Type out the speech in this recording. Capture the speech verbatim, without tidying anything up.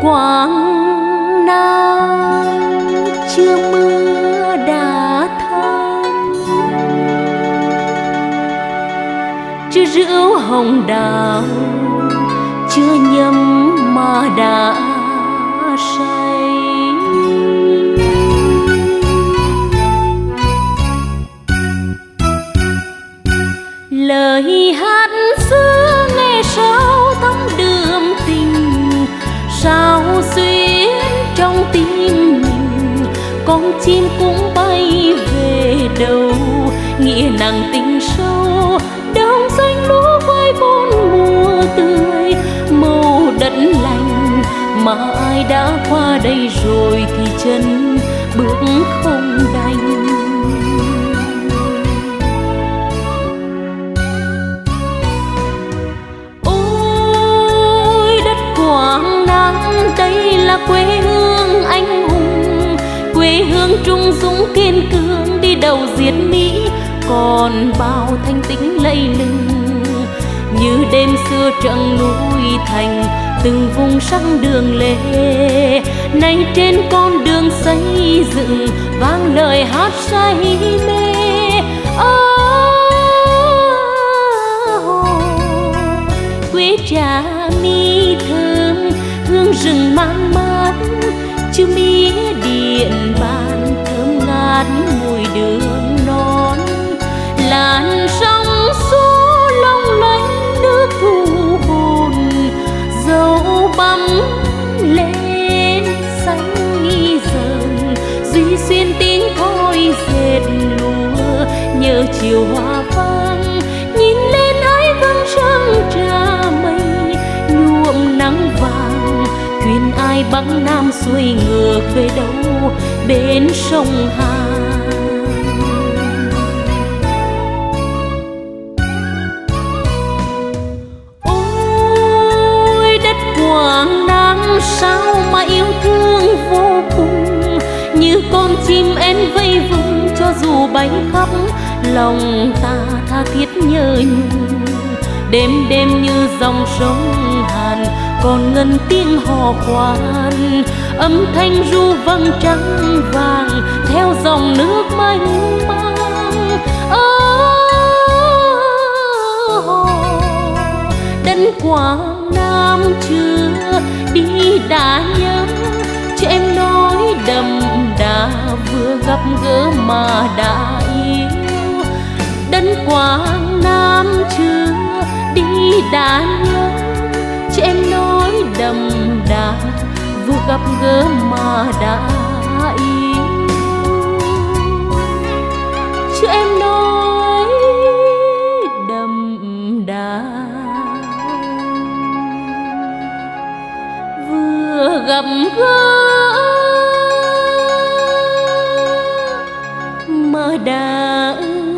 Quảng Nam chưa mưa đã thấm, chưa rượu hồng đào chưa nhâm mà đã say. Lời hát xưa nghe sao thấm đượm tình, sao xuyến trong tim mình. Con chim cũng bay về đâu, nghĩa nặng tình sâu. Đông xanh lúa với bốn mùa tươi, màu đất lành mà ai đã qua đây rồi thì chân bước không đành. Quảng Nam đây là quê hương anh hùng, quê hương trung dũng kiên cường đi đầu diệt Mỹ, còn bao thanh tính lẫy lừng như đêm xưa trận núi thành, từng vùng sắc đường lệ. Nay trên con đường xây dựng vang lời hát say mê. Quê Trà Mi thơm hương rừng man mát, chứ mía điện bàn thơm ngát mùi đường non. Làn sông số long lanh nước thu hồn, dâu bắm lên xanh nghi dần. Duy xuyên tiếng thôi dệt lúa nhờ chiều hoa vang, nhìn lên ai vâng trăng trà mây nhuộm nắng vàng. Khuyên ai Bắc Nam xuôi ngược về đâu bên sông Hàn. Ôi đất Quảng Nam sao mà yêu thương vô cùng, như con chim én vây vùng cho dù bay khắp lòng ta tha thiết nhớ nhung. Đêm đêm như dòng sông Hàn còn ngân tiếng hò khoan, âm thanh ru vang trắng vàng theo dòng nước mênh mang. Đất Quảng Nam chưa đi đã nhớ, cho em nói đậm đà vừa gặp gỡ mà đã yêu. Đất Quảng Nam chưa đi đã nhớ, cho em nói đậm đà vừa gặp gỡ mà đã yêu. Cho em nói đậm đà vừa gặp gỡ mà đã